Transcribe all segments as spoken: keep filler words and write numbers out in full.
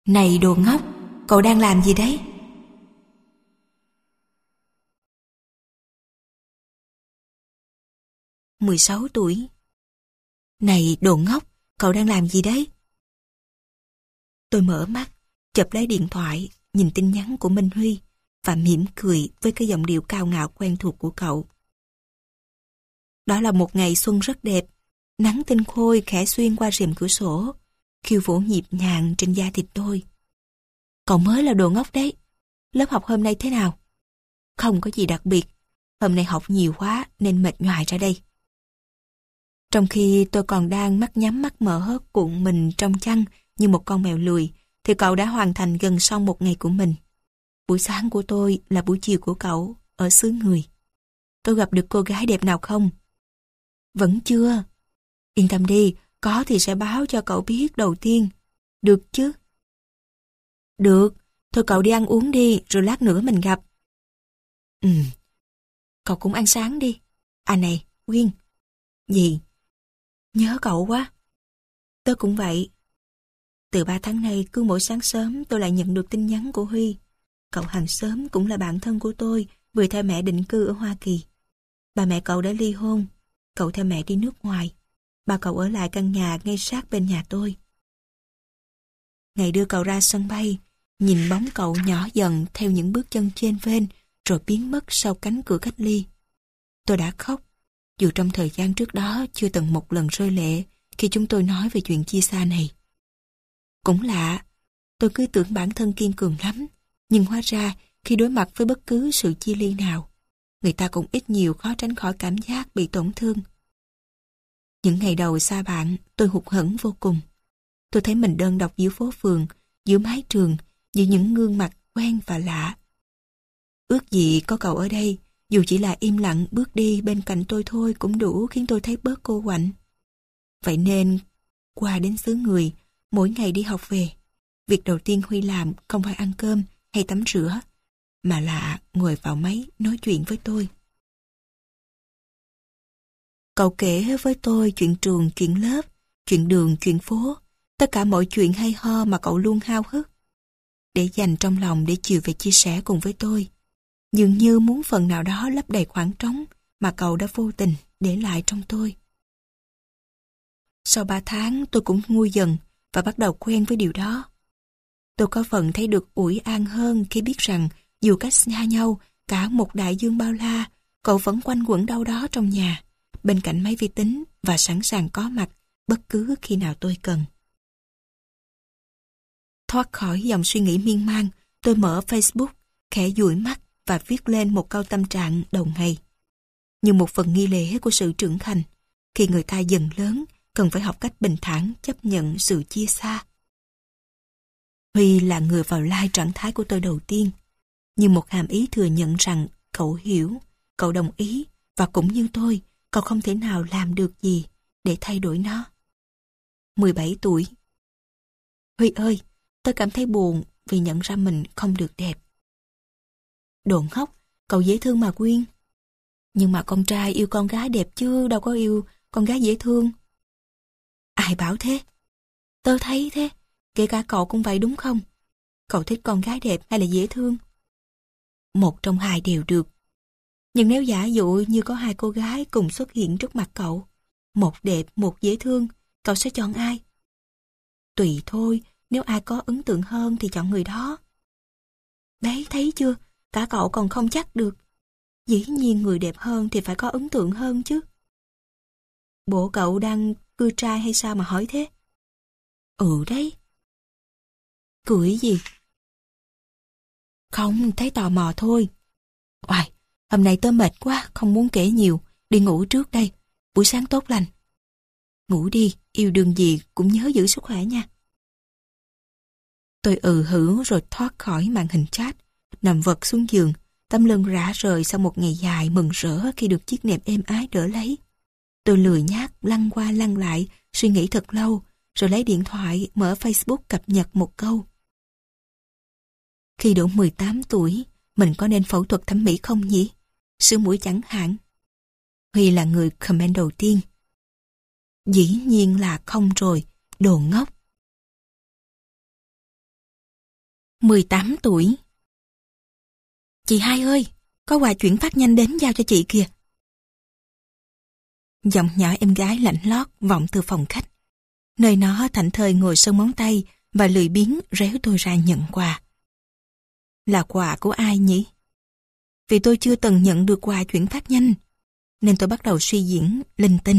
Này đồ ngốc, cậu đang làm gì đấy? mười sáu tuổi. Này đồ ngốc, cậu đang làm gì đấy? Tôi mở mắt, chợp lấy điện thoại, nhìn tin nhắn của Minh Huy và mỉm cười với cái giọng điệu cao ngạo quen thuộc của cậu. Đó là một ngày xuân rất đẹp, nắng tinh khôi khẽ xuyên qua rèm cửa sổ, khiêu vũ nhịp nhàng trên da thịt tôi. Cậu mới là đồ ngốc đấy. Lớp học hôm nay thế nào? Không có gì đặc biệt. Hôm nay học nhiều quá nên mệt nhoài ra đây. Trong khi tôi còn đang mắt nhắm mắt mở cuộn mình trong chăn như một con mèo lười, thì cậu đã hoàn thành gần xong một ngày của mình. Buổi sáng của tôi là buổi chiều của cậu ở xứ người. Tôi gặp được cô gái đẹp nào không? Vẫn chưa. Yên tâm đi, có thì sẽ báo cho cậu biết đầu tiên. Được chứ? Được, thôi cậu đi ăn uống đi, rồi lát nữa mình gặp. Ừ, cậu cũng ăn sáng đi. À này, Quyên. Gì? Nhớ cậu quá. Tớ cũng vậy. Từ ba tháng nay, cứ mỗi sáng sớm tôi lại nhận được tin nhắn của Huy. Cậu hàng xóm cũng là bạn thân của tôi, vừa theo mẹ định cư ở Hoa Kỳ. Bà mẹ cậu đã ly hôn. Cậu theo mẹ đi nước ngoài. Bà cậu ở lại căn nhà ngay sát bên nhà tôi. Ngày đưa cậu ra sân bay, nhìn bóng cậu nhỏ dần theo những bước chân trên vên rồi biến mất sau cánh cửa cách ly. Tôi đã khóc, dù trong thời gian trước đó chưa từng một lần rơi lệ khi chúng tôi nói về chuyện chia xa này. Cũng lạ, tôi cứ tưởng bản thân kiên cường lắm, nhưng hóa ra khi đối mặt với bất cứ sự chia ly nào, người ta cũng ít nhiều khó tránh khỏi cảm giác bị tổn thương. Những ngày đầu xa bạn, tôi hụt hẫng vô cùng. Tôi thấy mình đơn độc giữa phố phường, giữa mái trường, giữa những gương mặt quen và lạ. Ước gì có cậu ở đây, dù chỉ là im lặng bước đi bên cạnh tôi thôi cũng đủ khiến tôi thấy bớt cô quạnh. Vậy nên, qua đến xứ người, mỗi ngày đi học về, việc đầu tiên Huy làm không phải ăn cơm hay tắm rửa, mà là ngồi vào máy nói chuyện với tôi. Cậu kể với tôi chuyện trường, chuyện lớp, chuyện đường, chuyện phố, tất cả mọi chuyện hay ho mà cậu luôn háo hức để dành trong lòng để chiều về chia sẻ cùng với tôi. Dường như muốn phần nào đó lấp đầy khoảng trống mà cậu đã vô tình để lại trong tôi. Sau ba tháng tôi cũng nguôi dần và bắt đầu quen với điều đó. Tôi có phần thấy được ủi an hơn khi biết rằng dù cách xa nhau cả một đại dương bao la, cậu vẫn quanh quẩn đâu đó trong nhà, bên cạnh máy vi tính và sẵn sàng có mặt bất cứ khi nào tôi cần. Thoát khỏi dòng suy nghĩ miên man, tôi mở Facebook, khẽ dụi mắt và viết lên một câu tâm trạng đầu ngày. Như một phần nghi lễ của sự trưởng thành, khi người ta dần lớn, cần phải học cách bình thản chấp nhận sự chia xa. Huy là người vào like trạng thái của tôi đầu tiên, như một hàm ý thừa nhận rằng cậu hiểu, cậu đồng ý và cũng như tôi, cậu không thể nào làm được gì để thay đổi nó. mười bảy tuổi. Huy ơi, tôi cảm thấy buồn vì nhận ra mình không được đẹp. Đồ ngốc, cậu dễ thương mà Quyên. Nhưng mà con trai yêu con gái đẹp chứ đâu có yêu con gái dễ thương. Ai bảo thế? Tớ thấy thế, kể cả cậu cũng vậy đúng không? Cậu thích con gái đẹp hay là dễ thương? Một trong hai đều được. Nhưng nếu giả dụ như có hai cô gái cùng xuất hiện trước mặt cậu, một đẹp, một dễ thương, cậu sẽ chọn ai? Tùy thôi, nếu ai có ấn tượng hơn thì chọn người đó. Đấy, thấy chưa? Cả cậu còn không chắc được. Dĩ nhiên người đẹp hơn thì phải có ấn tượng hơn chứ. Bộ cậu đang cưa trai hay sao mà hỏi thế? Ừ đấy. Cười gì? Không, thấy tò mò thôi. Oài, hôm nay tớ mệt quá, không muốn kể nhiều. Đi ngủ trước đây. Buổi sáng tốt lành. Ngủ đi, yêu đương gì cũng nhớ giữ sức khỏe nha. Tôi ừ hử rồi thoát khỏi màn hình chat, nằm vật xuống giường, tấm lưng rã rời sau một ngày dài mừng rỡ khi được chiếc nệm êm ái đỡ lấy. Tôi lười nhác lăn qua lăn lại, suy nghĩ thật lâu, rồi lấy điện thoại mở Facebook cập nhật một câu. Khi đủ mười tám tuổi, mình có nên phẫu thuật thẩm mỹ không nhỉ? Sửa mũi chẳng hạn. Huy là người comment đầu tiên. Dĩ nhiên là không rồi, đồ ngốc. mười tám tuổi. Chị hai ơi, có quà chuyển phát nhanh đến giao cho chị kìa. Giọng nhỏ em gái lạnh lót vọng từ phòng khách. Nơi nó thảnh thơi ngồi sơn móng tay và lười biếng réo tôi ra nhận quà. Là quà của ai nhỉ? Vì tôi chưa từng nhận được quà chuyển phát nhanh, nên tôi bắt đầu suy diễn linh tinh.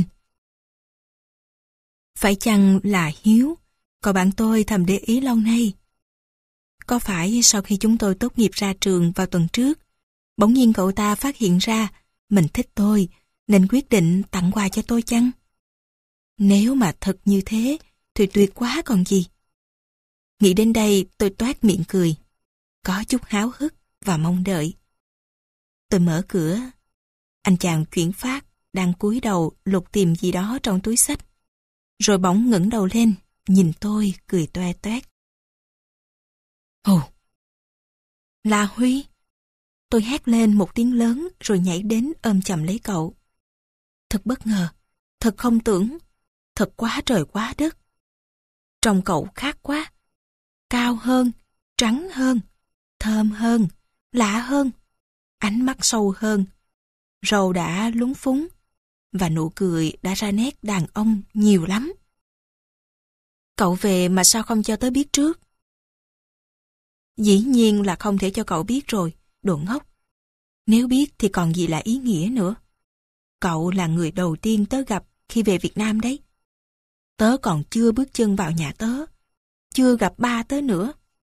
Phải chăng là Hiếu, cậu bạn tôi thầm để ý lâu nay? Có phải sau khi chúng tôi tốt nghiệp ra trường vào tuần trước, bỗng nhiên cậu ta phát hiện ra mình thích tôi, nên quyết định tặng quà cho tôi chăng? Nếu mà thật như thế, thì tuyệt quá còn gì. Nghĩ đến đây tôi toét miệng cười, có chút háo hức và mong đợi. Tôi mở cửa. Anh chàng chuyển phát đang cúi đầu lục tìm gì đó trong túi xách. Rồi bỗng ngẩng đầu lên, nhìn tôi cười toe toét. Ồ! Là Huy! Tôi hét lên một tiếng lớn rồi nhảy đến ôm chầm lấy cậu. Thật bất ngờ, thật không tưởng, thật quá trời quá đất. Trông cậu khác quá. Cao hơn, trắng hơn, thơm hơn, lạ hơn, ánh mắt sâu hơn, râu đã lúng phúng, và nụ cười đã ra nét đàn ông nhiều lắm. Cậu về mà sao không cho tớ biết trước? Dĩ nhiên là không thể cho cậu biết rồi, đồ ngốc. Nếu biết thì còn gì là ý nghĩa nữa. Cậu là người đầu tiên tớ gặp khi về Việt Nam đấy. Tớ còn chưa bước chân vào nhà tớ, chưa gặp ba tớ nữa.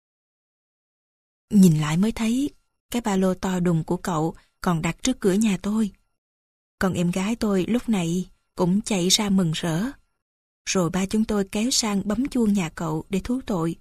Nhìn lại mới thấy cái ba lô to đùng của cậu còn đặt trước cửa nhà tôi. Còn em gái tôi lúc này cũng chạy ra mừng rỡ. Rồi ba chúng tôi kéo sang bấm chuông nhà cậu để thú tội.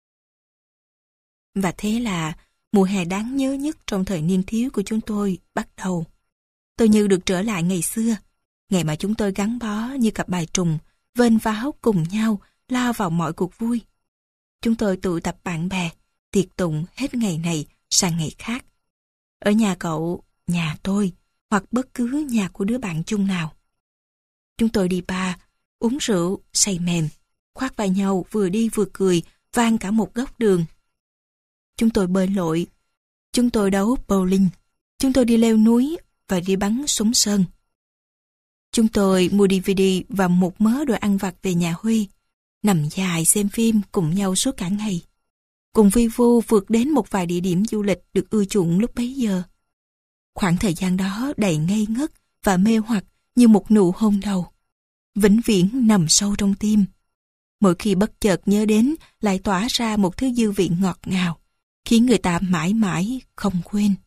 Và thế là mùa hè đáng nhớ nhất trong thời niên thiếu của chúng tôi bắt đầu. Tôi như được trở lại ngày xưa, ngày mà chúng tôi gắn bó như cặp bài trùng, vênh váo cùng nhau lao vào mọi cuộc vui. Chúng tôi tụ tập bạn bè, tiệc tùng hết ngày này sang ngày khác. Ở nhà cậu, nhà tôi, hoặc bất cứ nhà của đứa bạn chung nào. Chúng tôi đi bar, uống rượu, say mềm, khoác vai nhau vừa đi vừa cười, vang cả một góc đường. Chúng tôi bơi lội, chúng tôi đấu bowling, chúng tôi đi leo núi và đi bắn súng sơn. Chúng tôi mua đê vê đê và một mớ đồ ăn vặt về nhà Huy, nằm dài xem phim cùng nhau suốt cả ngày. Cùng vi vu vượt đến một vài địa điểm du lịch được ưa chuộng lúc bấy giờ. Khoảng thời gian đó đầy ngây ngất và mê hoặc như một nụ hôn đầu. Vĩnh viễn nằm sâu trong tim. Mỗi khi bất chợt nhớ đến lại tỏa ra một thứ dư vị ngọt ngào, khiến người ta mãi mãi không quên.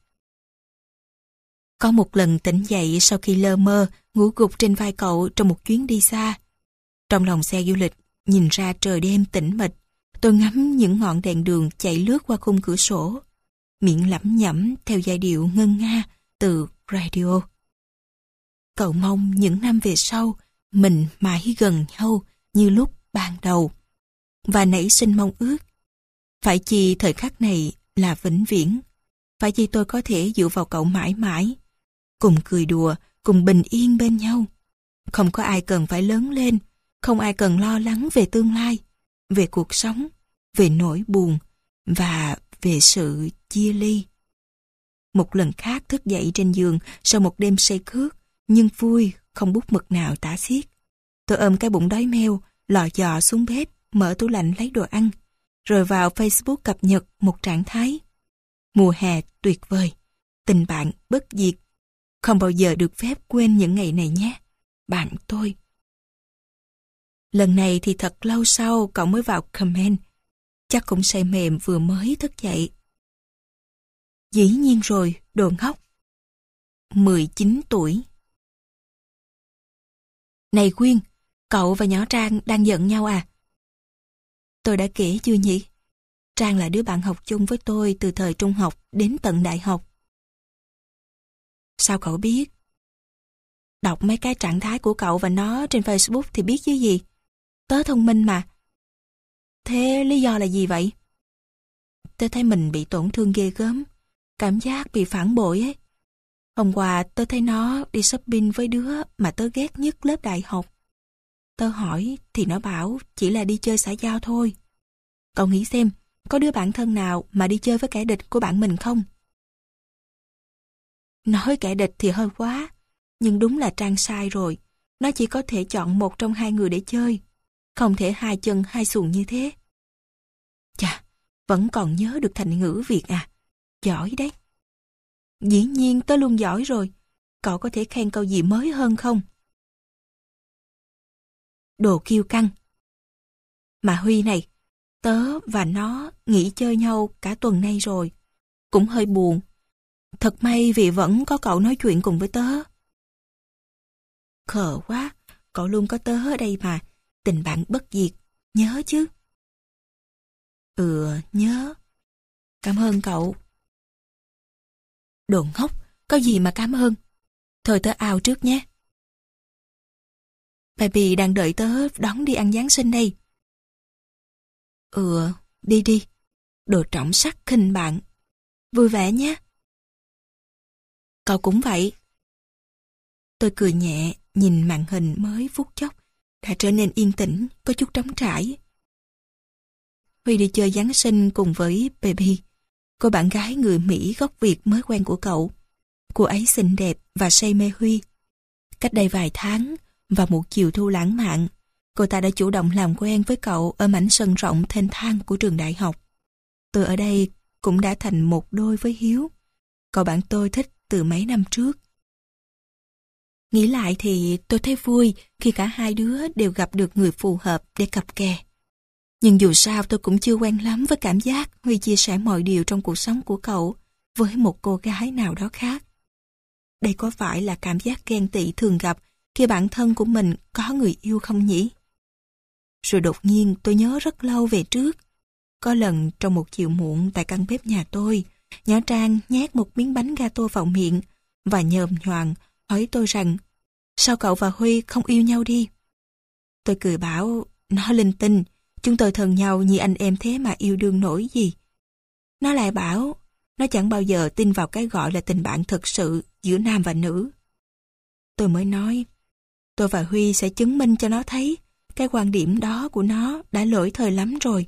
Có một lần tỉnh dậy sau khi lơ mơ ngủ gục trên vai cậu trong một chuyến đi xa. Trong lòng xe du lịch, nhìn ra trời đêm tĩnh mịch, tôi ngắm những ngọn đèn đường chạy lướt qua khung cửa sổ, miệng lẩm nhẩm theo giai điệu ngân nga từ radio. Cậu mong những năm về sau, mình mãi gần nhau như lúc ban đầu, và nảy sinh mong ước. Phải chi thời khắc này là vĩnh viễn, phải chi tôi có thể dựa vào cậu mãi mãi, cùng cười đùa, cùng bình yên bên nhau. Không có ai cần phải lớn lên, không ai cần lo lắng về tương lai, về cuộc sống, về nỗi buồn và về sự chia ly. Một lần khác thức dậy trên giường sau một đêm say khướt, nhưng vui không bút mực nào tả xiết. Tôi ôm cái bụng đói meo, lò dò xuống bếp, mở tủ lạnh lấy đồ ăn, rồi vào Facebook cập nhật một trạng thái. Mùa hè tuyệt vời, tình bạn bất diệt. Không bao giờ được phép quên những ngày này nhé, bạn tôi. Lần này thì thật lâu sau cậu mới vào comment. Chắc cũng say mềm vừa mới thức dậy. Dĩ nhiên rồi, đồ ngốc. mười chín tuổi. Này Quyên, cậu và nhỏ Trang đang giận nhau à? Tôi đã kể chưa nhỉ? Trang là đứa bạn học chung với tôi từ thời trung học đến tận đại học. Sao cậu biết? Đọc mấy cái trạng thái của cậu và nó trên Facebook thì biết chứ gì. Tớ thông minh mà. Thế lý do là gì vậy? Tớ thấy mình bị tổn thương ghê gớm, cảm giác bị phản bội ấy. Hôm qua tớ thấy nó đi shopping với đứa mà tớ ghét nhất lớp đại học. Tớ hỏi thì nó bảo chỉ là đi chơi xã giao thôi. Cậu nghĩ xem, có đứa bạn thân nào mà đi chơi với kẻ địch của bạn mình không? Nói kẻ địch thì hơi quá, nhưng đúng là Trang sai rồi. Nó chỉ có thể chọn một trong hai người để chơi, không thể hai chân hai xuồng như thế. Chà, vẫn còn nhớ được thành ngữ Việt à? Giỏi đấy. Dĩ nhiên tớ luôn giỏi rồi. Cậu có thể khen câu gì mới hơn không? Đồ kiêu căng. Mà Huy này, tớ và nó nghỉ chơi nhau cả tuần nay rồi. Cũng hơi buồn. Thật may vì vẫn có cậu nói chuyện cùng với tớ. Khờ quá, cậu luôn có tớ ở đây mà. Tình bạn bất diệt, nhớ chứ? Ừ, nhớ. Cảm ơn cậu. Đồ ngốc, có gì mà cảm ơn. Thôi tớ out trước nhé. Baby đang đợi tớ đón đi ăn Giáng sinh đây. Ừ, đi đi. Đồ trọng sắc khinh bạn. Vui vẻ nhé. Cậu cũng vậy. Tôi cười nhẹ, nhìn màn hình mới phút chốc đã trở nên yên tĩnh, có chút trống trải. Huy đi chơi Giáng sinh cùng với Baby, cô bạn gái người Mỹ gốc Việt mới quen của cậu. Cô ấy xinh đẹp và say mê Huy. Cách đây vài tháng, vào một chiều thu lãng mạn, cô ta đã chủ động làm quen với cậu ở mảnh sân rộng thênh thang của trường đại học. Tôi ở đây cũng đã thành một đôi với Hiếu, cậu bạn tôi thích từ mấy năm trước. Nghĩ lại thì tôi thấy vui khi cả hai đứa đều gặp được người phù hợp để cặp kè. Nhưng dù sao tôi cũng chưa quen lắm với cảm giác Huy chia sẻ mọi điều trong cuộc sống của cậu với một cô gái nào đó khác. Đây có phải là cảm giác ghen tị thường gặp khi bạn thân của mình có người yêu không nhỉ? Rồi đột nhiên tôi nhớ rất lâu về trước. Có lần trong một chiều muộn tại căn bếp nhà tôi, nhỏ Trang nhét một miếng bánh gato vào miệng và nhờm nhoàng hỏi tôi rằng sao cậu và Huy không yêu nhau đi? Tôi cười bảo nó linh tinh, chúng tôi thân nhau như anh em thế mà yêu đương nổi gì. Nó lại bảo nó chẳng bao giờ tin vào cái gọi là tình bạn thực sự giữa nam và nữ. Tôi mới nói tôi và Huy sẽ chứng minh cho nó thấy cái quan điểm đó của nó đã lỗi thời lắm rồi.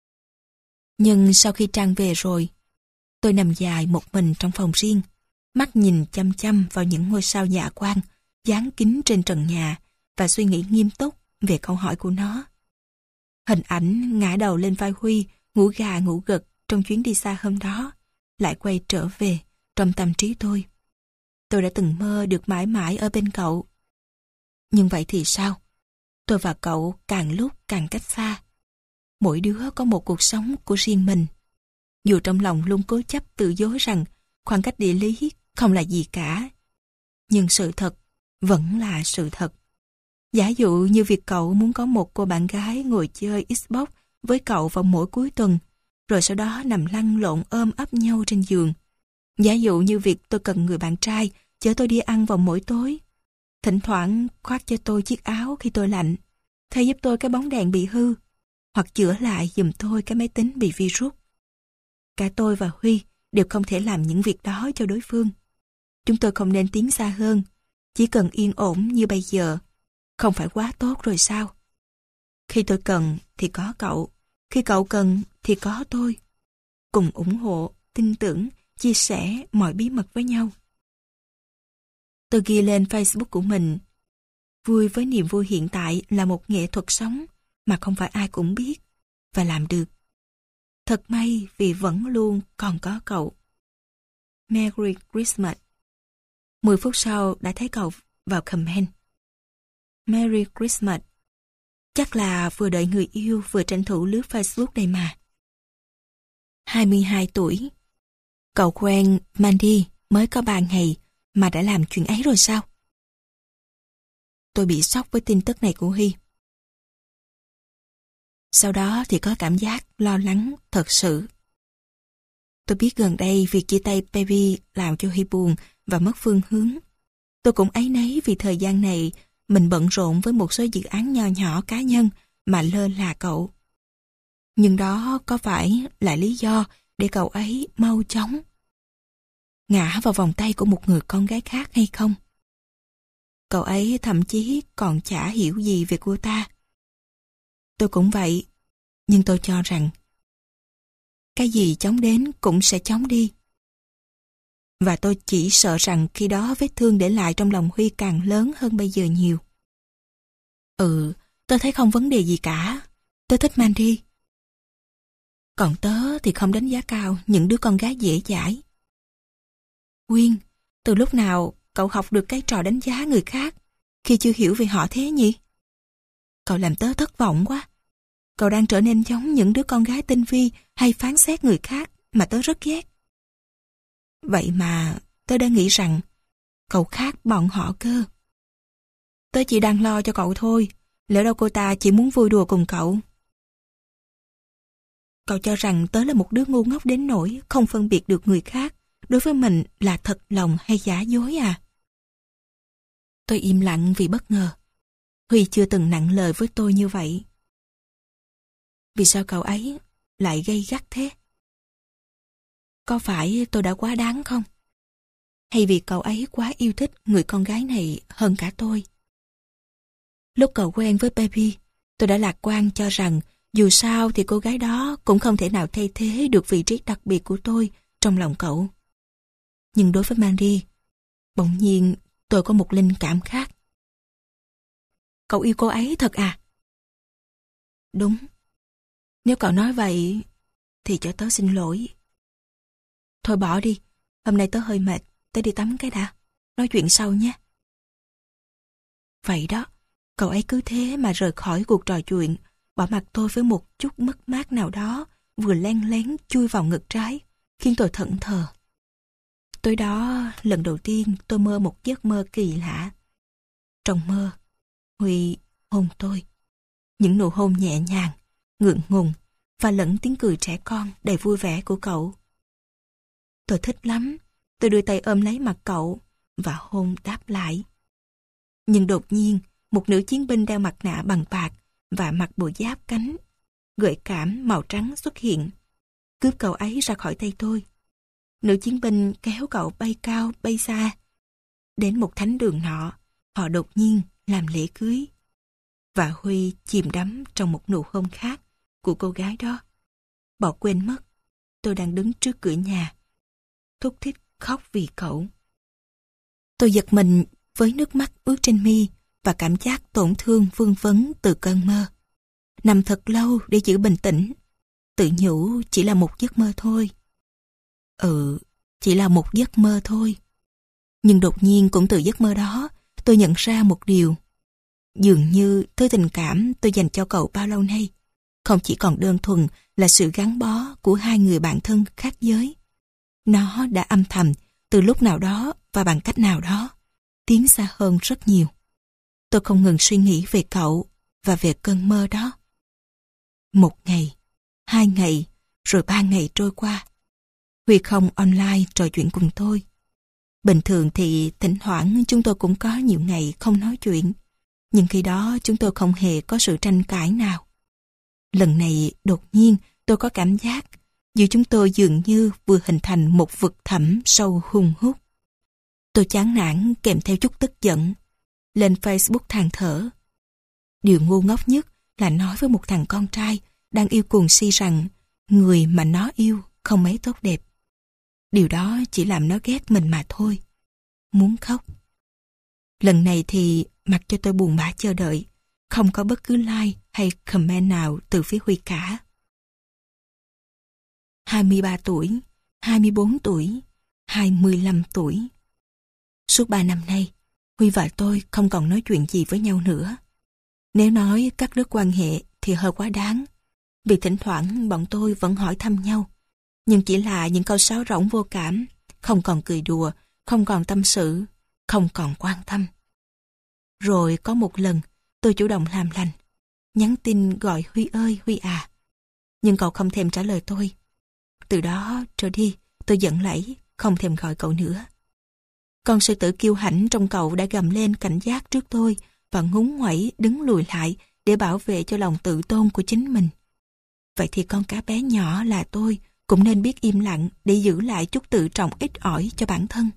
Nhưng sau khi Trang về rồi, tôi nằm dài một mình trong phòng riêng, mắt nhìn chăm chăm vào những ngôi sao dạ quang dán kín trên trần nhà và suy nghĩ nghiêm túc về câu hỏi của nó. Hình ảnh ngã đầu lên vai Huy, ngủ gà ngủ gật trong chuyến đi xa hôm đó, lại quay trở về trong tâm trí tôi. Tôi đã từng mơ được mãi mãi ở bên cậu. Nhưng vậy thì sao? Tôi và cậu càng lúc càng cách xa. Mỗi đứa có một cuộc sống của riêng mình. Dù trong lòng luôn cố chấp tự dối rằng khoảng cách địa lý không là gì cả. Nhưng sự thật vẫn là sự thật. Giả dụ như việc cậu muốn có một cô bạn gái ngồi chơi Xbox với cậu vào mỗi cuối tuần, rồi sau đó nằm lăn lộn ôm ấp nhau trên giường. Giả dụ như việc tôi cần người bạn trai chở tôi đi ăn vào mỗi tối, thỉnh thoảng khoác cho tôi chiếc áo khi tôi lạnh, thay giúp tôi cái bóng đèn bị hư, hoặc chữa lại giùm tôi cái máy tính bị virus. Cả tôi và Huy đều không thể làm những việc đó cho đối phương. Chúng tôi không nên tiến xa hơn, chỉ cần yên ổn như bây giờ. Không phải quá tốt rồi sao? Khi tôi cần thì có cậu, khi cậu cần thì có tôi. Cùng ủng hộ, tin tưởng, chia sẻ mọi bí mật với nhau. Tôi ghi lên Facebook của mình: vui với niềm vui hiện tại là một nghệ thuật sống mà không phải ai cũng biết và làm được. Thật may vì vẫn luôn còn có cậu. Merry Christmas. Mười phút sau đã thấy cậu vào comment: Merry Christmas. Chắc là vừa đợi người yêu vừa tranh thủ lướt Facebook đây mà. hai mươi hai tuổi. Cậu quen Mandy mới có ba ngày mà đã làm chuyện ấy rồi sao? Tôi bị sốc với tin tức này của Huy. Sau đó thì có cảm giác lo lắng thật sự. Tôi biết gần đây việc chia tay Baby làm cho Huy buồn và mất phương hướng. Tôi cũng áy náy vì thời gian này mình bận rộn với một số dự án nho nhỏ cá nhân mà lơ là cậu. Nhưng đó có phải là lý do để cậu ấy mau chóng ngã vào vòng tay của một người con gái khác hay không? Cậu ấy thậm chí còn chả hiểu gì về cô ta. Tôi cũng vậy, nhưng tôi cho rằng cái gì chóng đến cũng sẽ chóng đi. Và tôi chỉ sợ rằng khi đó vết thương để lại trong lòng Huy càng lớn hơn bây giờ nhiều. Ừ, tôi thấy không vấn đề gì cả. Tôi thích Mandy. Còn tớ thì không đánh giá cao những đứa con gái dễ dãi. Quyên, từ lúc nào cậu học được cái trò đánh giá người khác khi chưa hiểu về họ thế nhỉ? Cậu làm tớ thất vọng quá. Cậu đang trở nên giống những đứa con gái tinh vi hay phán xét người khác mà tớ rất ghét. Vậy mà tớ đã nghĩ rằng cậu khác bọn họ cơ. Tớ chỉ đang lo cho cậu thôi. Lỡ đâu cô ta chỉ muốn vui đùa cùng cậu. Cậu cho rằng tớ là một đứa ngu ngốc đến nỗi không phân biệt được người khác đối với mình là thật lòng hay giả dối à? Tôi im lặng vì bất ngờ. Huy chưa từng nặng lời với tôi như vậy. Vì sao cậu ấy lại gay gắt thế? Có phải tôi đã quá đáng không? Hay vì cậu ấy quá yêu thích người con gái này hơn cả tôi? Lúc cậu quen với Baby, tôi đã lạc quan cho rằng dù sao thì cô gái đó cũng không thể nào thay thế được vị trí đặc biệt của tôi trong lòng cậu. Nhưng đối với Mandy, bỗng nhiên tôi có một linh cảm khác. Cậu yêu cô ấy thật à? Đúng. Nếu cậu nói vậy thì cho tớ xin lỗi. Thôi bỏ đi, hôm nay tớ hơi mệt, tớ đi tắm cái đã. Nói chuyện sau nhé. Vậy đó, cậu ấy cứ thế mà rời khỏi cuộc trò chuyện, bỏ mặc tôi với một chút mất mát nào đó vừa len lén chui vào ngực trái, khiến tôi thẫn thờ. Tối đó, lần đầu tiên tôi mơ một giấc mơ kỳ lạ. Trong mơ, Huy hôn tôi. Những nụ hôn nhẹ nhàng, ngượng ngùng và lẫn tiếng cười trẻ con đầy vui vẻ của cậu. Tôi thích lắm. Tôi đưa tay ôm lấy mặt cậu và hôn đáp lại. Nhưng đột nhiên, một nữ chiến binh đeo mặt nạ bằng bạc và mặc bộ giáp cánh gợi cảm màu trắng xuất hiện, cướp cậu ấy ra khỏi tay tôi. Nữ chiến binh kéo cậu bay cao bay xa. Đến một thánh đường nọ, họ đột nhiên làm lễ cưới. Và Huy chìm đắm trong một nụ hôn khác của cô gái đó. Bỏ quên mất, tôi đang đứng trước cửa nhà, thút thít khóc vì cậu. Tôi giật mình với nước mắt ướt trên mi và cảm giác tổn thương vương vấn từ cơn mơ. Nằm thật lâu để giữ bình tĩnh, tự nhủ chỉ là một giấc mơ thôi. Ừ, chỉ là một giấc mơ thôi. Nhưng đột nhiên cũng từ giấc mơ đó, tôi nhận ra một điều. Dường như thứ tình cảm tôi dành cho cậu bao lâu nay không chỉ còn đơn thuần là sự gắn bó của hai người bạn thân khác giới. Nó đã âm thầm từ lúc nào đó và bằng cách nào đó tiến xa hơn rất nhiều. Tôi không ngừng suy nghĩ về cậu và về cơn mơ đó. Một ngày, hai ngày, rồi ba ngày trôi qua. Huy không online trò chuyện cùng tôi. Bình thường thì thỉnh thoảng chúng tôi cũng có nhiều ngày không nói chuyện. Nhưng khi đó chúng tôi không hề có sự tranh cãi nào. Lần này đột nhiên tôi có cảm giác giữa chúng tôi dường như vừa hình thành một vực thẳm sâu hun hút. Tôi chán nản kèm theo chút tức giận. Lên Facebook than thở. Điều ngu ngốc nhất là nói với một thằng con trai đang yêu cuồng si rằng người mà nó yêu không mấy tốt đẹp. Điều đó chỉ làm nó ghét mình mà thôi. Muốn khóc. Lần này thì mặc cho tôi buồn bã chờ đợi, không có bất cứ like hay comment nào từ phía Huy cả. hai mươi ba tuổi, hai mươi bốn tuổi, hai mươi lăm tuổi. Suốt ba năm nay, Huy và tôi không còn nói chuyện gì với nhau nữa. Nếu nói cắt đứt quan hệ thì hơi quá đáng, vì thỉnh thoảng bọn tôi vẫn hỏi thăm nhau, nhưng chỉ là những câu sáo rỗng vô cảm, không còn cười đùa, không còn tâm sự, không còn quan tâm. Rồi có một lần, tôi chủ động làm lành, nhắn tin gọi Huy ơi, Huy à. Nhưng cậu không thèm trả lời tôi. Từ đó trở đi, tôi giận lẫy, không thèm gọi cậu nữa. Con sư tử kiêu hãnh trong cậu đã gầm lên cảnh giác trước tôi và ngúng nguẩy đứng lùi lại để bảo vệ cho lòng tự tôn của chính mình. Vậy thì con cá bé nhỏ là tôi cũng nên biết im lặng để giữ lại chút tự trọng ít ỏi cho bản thân.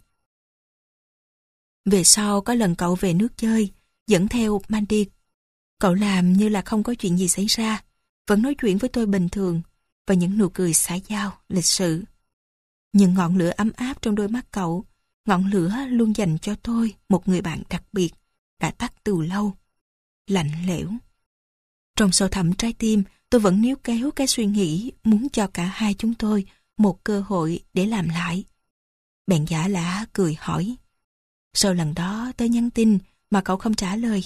Về sau có lần cậu về nước chơi, dẫn theo Mandy. Cậu làm như là không có chuyện gì xảy ra, vẫn nói chuyện với tôi bình thường, và những nụ cười xã giao, lịch sự. Nhưng ngọn lửa ấm áp trong đôi mắt cậu, ngọn lửa luôn dành cho tôi một người bạn đặc biệt, đã tắt từ lâu. Lạnh lẽo. Trong sâu thẳm trái tim, tôi vẫn níu kéo cái suy nghĩ muốn cho cả hai chúng tôi một cơ hội để làm lại. Bèn giả lả cười hỏi. Sau lần đó tớ nhắn tin mà cậu không trả lời.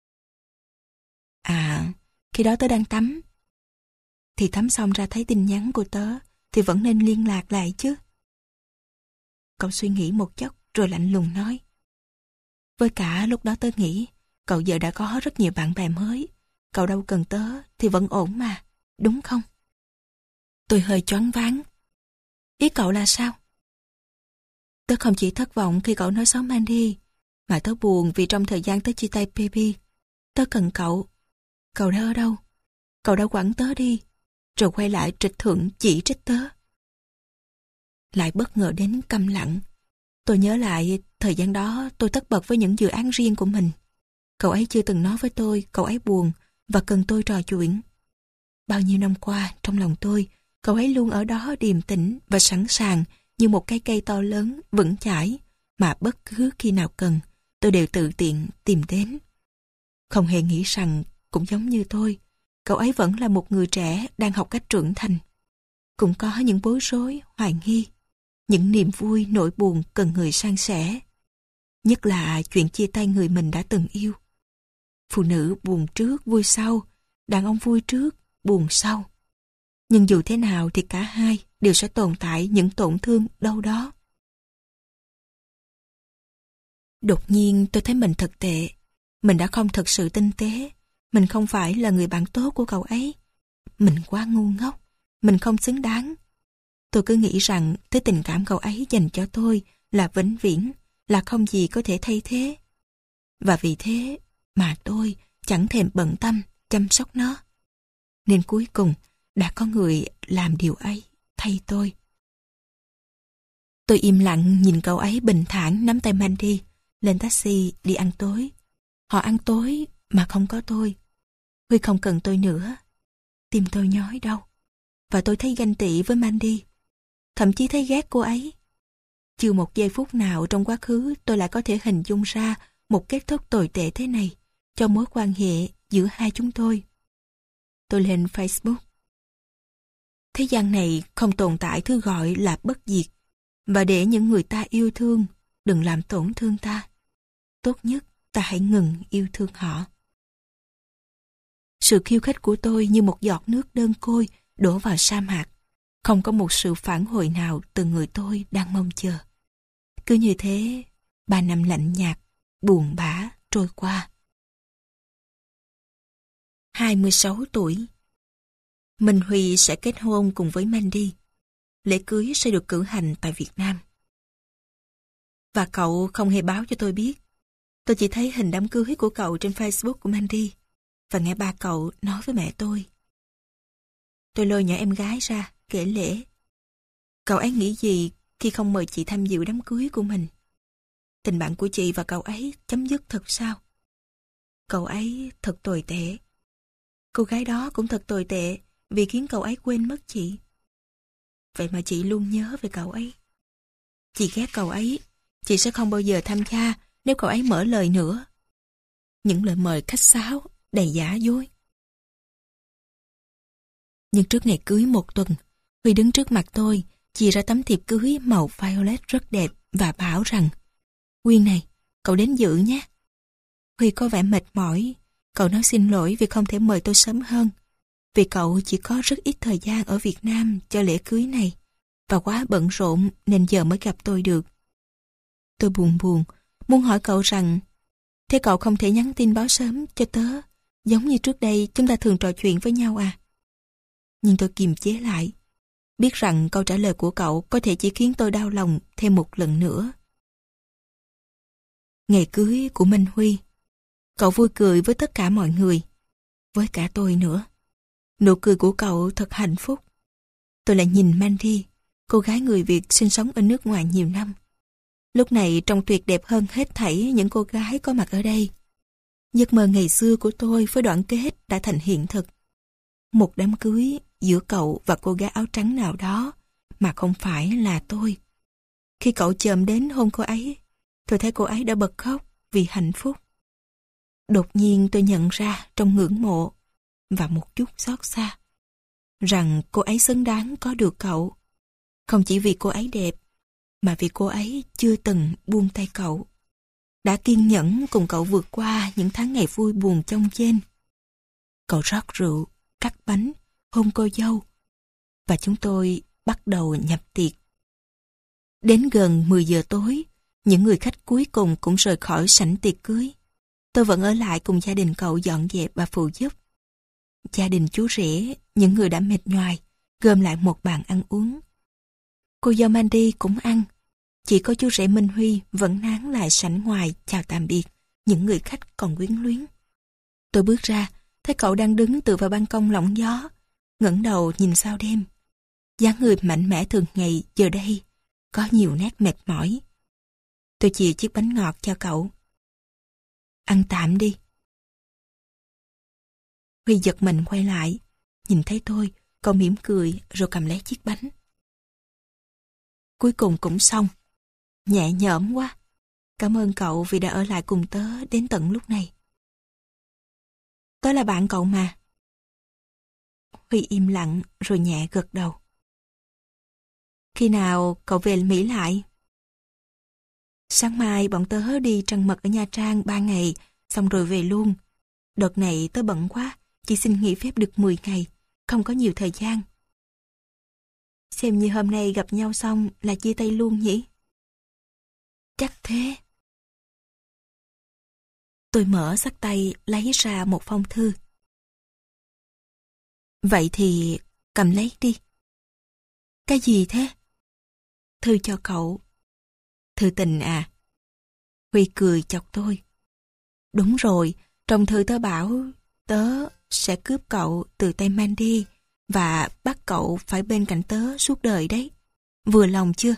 À, khi đó tớ đang tắm. Thì tắm xong ra thấy tin nhắn của tớ thì vẫn nên liên lạc lại chứ. Cậu suy nghĩ một chốc rồi lạnh lùng nói. Với cả lúc đó tớ nghĩ cậu giờ đã có rất nhiều bạn bè mới. Cậu đâu cần tớ thì vẫn ổn mà, đúng không? Tôi hơi choáng váng. Ý cậu là sao? Tớ không chỉ thất vọng khi cậu nói xấu Mandy, mà tớ buồn vì trong thời gian tớ chia tay baby, tớ cần cậu. Cậu đã ở đâu? Cậu đã quẳng tớ đi, rồi quay lại trịch thượng chỉ trích tớ. Lại bất ngờ đến câm lặng. Tôi nhớ lại thời gian đó tôi tất bật với những dự án riêng của mình. Cậu ấy chưa từng nói với tôi cậu ấy buồn và cần tôi trò chuyện. Bao nhiêu năm qua trong lòng tôi, cậu ấy luôn ở đó điềm tĩnh và sẵn sàng như một cái cây to lớn, vững chãi, mà bất cứ khi nào cần, tôi đều tự tiện tìm đến. Không hề nghĩ rằng, cũng giống như tôi, cậu ấy vẫn là một người trẻ đang học cách trưởng thành. Cũng có những bối rối, hoài nghi, những niềm vui, nỗi buồn cần người san sẻ. Nhất là chuyện chia tay người mình đã từng yêu. Phụ nữ buồn trước, vui sau, đàn ông vui trước, buồn sau. Nhưng dù thế nào thì cả hai đều sẽ tồn tại những tổn thương đâu đó. Đột nhiên tôi thấy mình thật tệ. Mình đã không thật sự tinh tế. Mình không phải là người bạn tốt của cậu ấy. Mình quá ngu ngốc. Mình không xứng đáng. Tôi cứ nghĩ rằng thế tình cảm cậu ấy dành cho tôi là vĩnh viễn, là không gì có thể thay thế. Và vì thế mà tôi chẳng thèm bận tâm chăm sóc nó. Nên cuối cùng đã có người làm điều ấy thay tôi. Tôi im lặng nhìn cậu ấy bình thản nắm tay Mandy lên taxi đi ăn tối. Họ ăn tối mà không có tôi. Huy không cần tôi nữa. Tim tôi nhói đau. Và tôi thấy ganh tị với Mandy. Thậm chí thấy ghét cô ấy. Chưa một giây phút nào trong quá khứ tôi lại có thể hình dung ra một kết thúc tồi tệ thế này cho mối quan hệ giữa hai chúng tôi. Tôi lên Facebook. Thế gian này không tồn tại thứ gọi là bất diệt. Và để những người ta yêu thương đừng làm tổn thương ta, tốt nhất ta hãy ngừng yêu thương họ. Sự khiêu khích của tôi như một giọt nước đơn côi đổ vào sa mạc. Không có một sự phản hồi nào từ người tôi đang mong chờ. Cứ như thế, ba năm lạnh nhạt, buồn bã trôi qua. hai mươi sáu tuổi. Minh Huy sẽ kết hôn cùng với Mandy. Lễ cưới sẽ được cử hành tại Việt Nam. Và cậu không hề báo cho tôi biết. Tôi chỉ thấy hình đám cưới của cậu trên Facebook của Mandy và nghe ba cậu nói với mẹ tôi. Tôi lôi nhỏ em gái ra, kể lễ. Cậu ấy nghĩ gì khi không mời chị tham dự đám cưới của mình? Tình bạn của chị và cậu ấy chấm dứt thật sao? Cậu ấy thật tồi tệ. Cô gái đó cũng thật tồi tệ vì khiến cậu ấy quên mất chị. Vậy mà chị luôn nhớ về cậu ấy. Chị ghét cậu ấy. Chị sẽ không bao giờ tham gia nếu cậu ấy mở lời nữa. Những lời mời khách sáo, đầy giả dối. Nhưng trước ngày cưới một tuần, Huy đứng trước mặt tôi, chia ra tấm thiệp cưới màu violet rất đẹp và bảo rằng: Quyên này, cậu đến dự nhé. Huy có vẻ mệt mỏi. Cậu nói xin lỗi vì không thể mời tôi sớm hơn. Vì cậu chỉ có rất ít thời gian ở Việt Nam cho lễ cưới này và quá bận rộn nên giờ mới gặp tôi được. Tôi buồn buồn, muốn hỏi cậu rằng: Thế cậu không thể nhắn tin báo sớm cho tớ, giống như trước đây chúng ta thường trò chuyện với nhau à? Nhưng tôi kiềm chế lại, biết rằng câu trả lời của cậu có thể chỉ khiến tôi đau lòng thêm một lần nữa. Ngày cưới của Minh Huy, cậu vui cười với tất cả mọi người, với cả tôi nữa. Nụ cười của cậu thật hạnh phúc. Tôi lại nhìn Mandy, cô gái người Việt sinh sống ở nước ngoài nhiều năm. Lúc này trông tuyệt đẹp hơn hết thảy những cô gái có mặt ở đây. Giấc mơ ngày xưa của tôi với đoạn kết đã thành hiện thực. Một đám cưới giữa cậu và cô gái áo trắng nào đó, mà không phải là tôi. Khi cậu chồm đến hôn cô ấy, tôi thấy cô ấy đã bật khóc vì hạnh phúc. Đột nhiên tôi nhận ra trong ngưỡng mộ và một chút xót xa rằng cô ấy xứng đáng có được cậu. Không chỉ vì cô ấy đẹp, mà vì cô ấy chưa từng buông tay cậu. Đã kiên nhẫn cùng cậu vượt qua những tháng ngày vui buồn chông chênh. Cậu rót rượu, cắt bánh, hôn cô dâu, và chúng tôi bắt đầu nhập tiệc. Đến gần mười giờ tối, những người khách cuối cùng cũng rời khỏi sảnh tiệc cưới. Tôi vẫn ở lại cùng gia đình cậu dọn dẹp và phụ giúp. Gia đình chú rể, những người đã mệt nhoài, gom lại một bàn ăn uống. Cô dâu Mandy cũng ăn. Chỉ có chú rể Minh Huy vẫn nán lại sảnh ngoài chào tạm biệt những người khách còn quyến luyến. Tôi bước ra, thấy cậu đang đứng tựa vào ban công lỏng gió, ngẩng đầu nhìn sao đêm. Dáng người mạnh mẽ thường ngày giờ đây có nhiều nét mệt mỏi. Tôi chìa chiếc bánh ngọt cho cậu. Ăn tạm đi. Huy giật mình quay lại, nhìn thấy tôi, cậu mỉm cười rồi cầm lấy chiếc bánh. Cuối cùng cũng xong. Nhẹ nhõm quá. Cảm ơn cậu vì đã ở lại cùng tớ đến tận lúc này. Tớ là bạn cậu mà. Huy im lặng rồi nhẹ gật đầu. Khi nào cậu về Mỹ lại? Sáng mai bọn tớ đi trăng mật ở Nha Trang ba ngày, xong rồi về luôn. Đợt này tớ bận quá, chỉ xin nghỉ phép được mười ngày, không có nhiều thời gian. Xem như hôm nay gặp nhau xong là chia tay luôn nhỉ? Chắc thế. Tôi mở xách tay lấy ra một phong thư. Vậy thì cầm lấy đi. Cái gì thế? Thư cho cậu. Thư tình à? Huy cười chọc tôi. Đúng rồi, trong thư tớ bảo tớ sẽ cướp cậu từ tay Mandy và bắt cậu phải bên cạnh tớ suốt đời đấy. Vừa lòng chưa?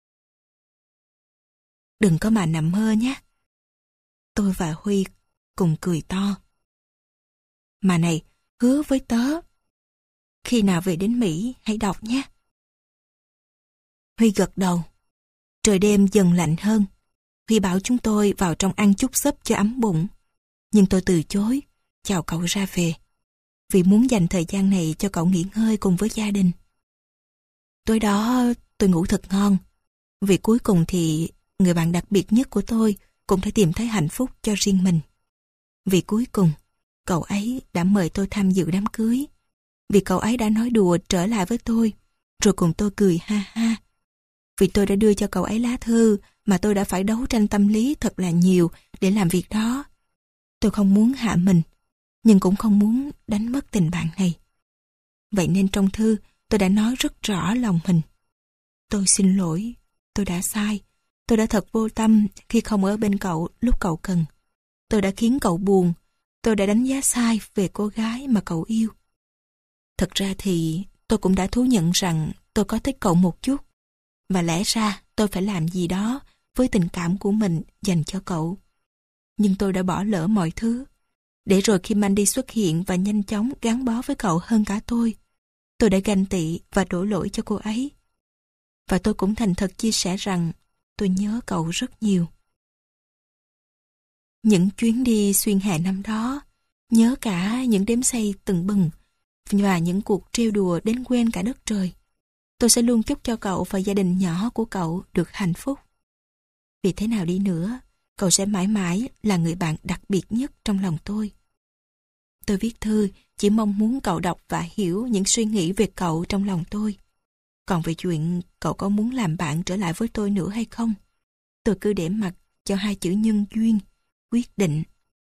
Đừng có mà nằm mơ nhé. Tôi và Huy cùng cười to. Mà này, hứa với tớ. Khi nào về đến Mỹ hãy đọc nhé. Huy gật đầu. Trời đêm dần lạnh hơn. Huy bảo chúng tôi vào trong ăn chút súp cho ấm bụng. Nhưng tôi từ chối, chào cậu ra về. Vì muốn dành thời gian này cho cậu nghỉ ngơi cùng với gia đình. Tối đó tôi ngủ thật ngon. Vì cuối cùng thì người bạn đặc biệt nhất của tôi cũng đã tìm thấy hạnh phúc cho riêng mình. Vì cuối cùng, cậu ấy đã mời tôi tham dự đám cưới. Vì cậu ấy đã nói đùa trở lại với tôi, rồi cùng tôi cười ha ha. Vì tôi đã đưa cho cậu ấy lá thư mà tôi đã phải đấu tranh tâm lý thật là nhiều để làm việc đó. Tôi không muốn hạ mình, nhưng cũng không muốn đánh mất tình bạn này. Vậy nên trong thư, tôi đã nói rất rõ lòng mình. Tôi xin lỗi, tôi đã sai. Tôi đã thật vô tâm khi không ở bên cậu lúc cậu cần. Tôi đã khiến cậu buồn. Tôi đã đánh giá sai về cô gái mà cậu yêu. Thật ra thì tôi cũng đã thú nhận rằng tôi có thích cậu một chút. Và lẽ ra tôi phải làm gì đó với tình cảm của mình dành cho cậu. Nhưng tôi đã bỏ lỡ mọi thứ. Để rồi khi Mandy xuất hiện và nhanh chóng gắn bó với cậu hơn cả tôi, tôi đã ganh tị và đổ lỗi cho cô ấy. Và tôi cũng thành thật chia sẻ rằng tôi nhớ cậu rất nhiều. Những chuyến đi xuyên hè năm đó, nhớ cả những đêm say từng bừng và những cuộc trêu đùa đến quên cả đất trời. Tôi sẽ luôn chúc cho cậu và gia đình nhỏ của cậu được hạnh phúc. Vì thế nào đi nữa, cậu sẽ mãi mãi là người bạn đặc biệt nhất trong lòng tôi. Tôi viết thư chỉ mong muốn cậu đọc và hiểu những suy nghĩ về cậu trong lòng tôi. Còn về chuyện cậu có muốn làm bạn trở lại với tôi nữa hay không, tôi cứ để mặc cho hai chữ nhân duyên quyết định.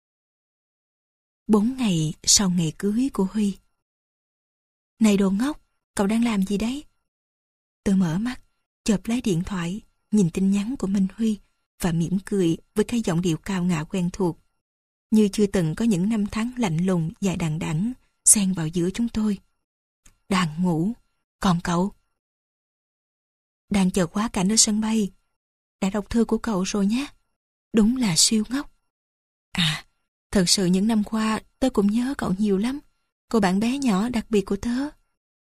Bốn ngày sau ngày cưới của Huy. Này đồ ngốc, cậu đang làm gì đấy? Tôi mở mắt, chợp lấy điện thoại, nhìn tin nhắn của Minh Huy và mỉm cười với cái giọng điệu cao ngạo quen thuộc. Như chưa từng có những năm tháng lạnh lùng dài đằng đẵng xen vào giữa chúng tôi. Đang ngủ, còn cậu? Đang chờ quá cảnh ở sân bay. Đã đọc thư của cậu rồi nhé. Đúng là siêu ngốc. À, thật sự những năm qua tớ cũng nhớ cậu nhiều lắm. Cô bạn bé nhỏ đặc biệt của tớ.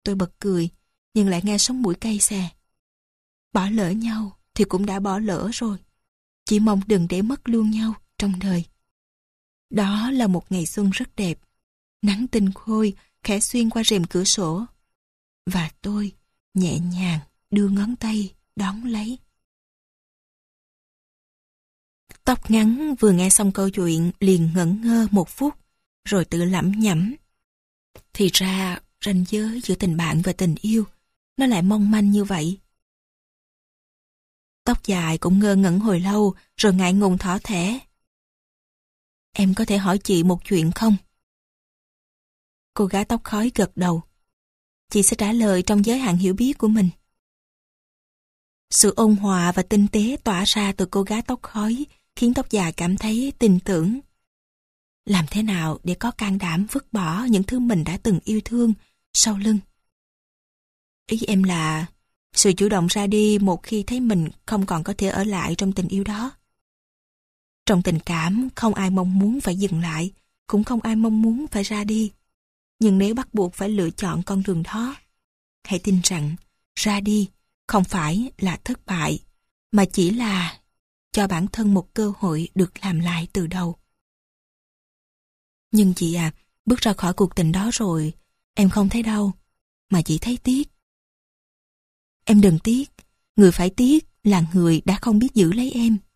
tôi bật cười, nhưng lại nghe sống mũi cay xè. Bỏ lỡ nhau thì cũng đã bỏ lỡ rồi. Chỉ mong đừng để mất luôn nhau trong đời. Đó là một ngày xuân rất đẹp. Nắng tinh khôi khẽ xuyên qua rèm cửa sổ. Và tôi nhẹ nhàng đưa ngón tay đón lấy. Tóc ngắn vừa nghe xong câu chuyện liền ngẩn ngơ một phút, rồi tự lẩm nhẩm. Thì ra ranh giới giữa tình bạn và tình yêu nó lại mong manh như vậy. Tóc dài cũng ngơ ngẩn hồi lâu, rồi ngại ngùng thỏ thẻ. Em có thể hỏi chị một chuyện không? Cô gái tóc khói gật đầu. Chị sẽ trả lời trong giới hạn hiểu biết của mình. Sự ôn hòa và tinh tế tỏa ra từ cô gái tóc khói khiến tóc dài cảm thấy tin tưởng. Làm thế nào để có can đảm vứt bỏ những thứ mình đã từng yêu thương sau lưng? Ý em là sự chủ động ra đi một khi thấy mình không còn có thể ở lại trong tình yêu đó. Trong tình cảm không ai mong muốn phải dừng lại, cũng không ai mong muốn phải ra đi. Nhưng nếu bắt buộc phải lựa chọn con đường đó, hãy tin rằng ra đi không phải là thất bại, mà chỉ là cho bản thân một cơ hội được làm lại từ đầu. Nhưng chị à, bước ra khỏi cuộc tình đó rồi, em không thấy đau, mà chỉ thấy tiếc. Em đừng tiếc, người phải tiếc là người đã không biết giữ lấy em.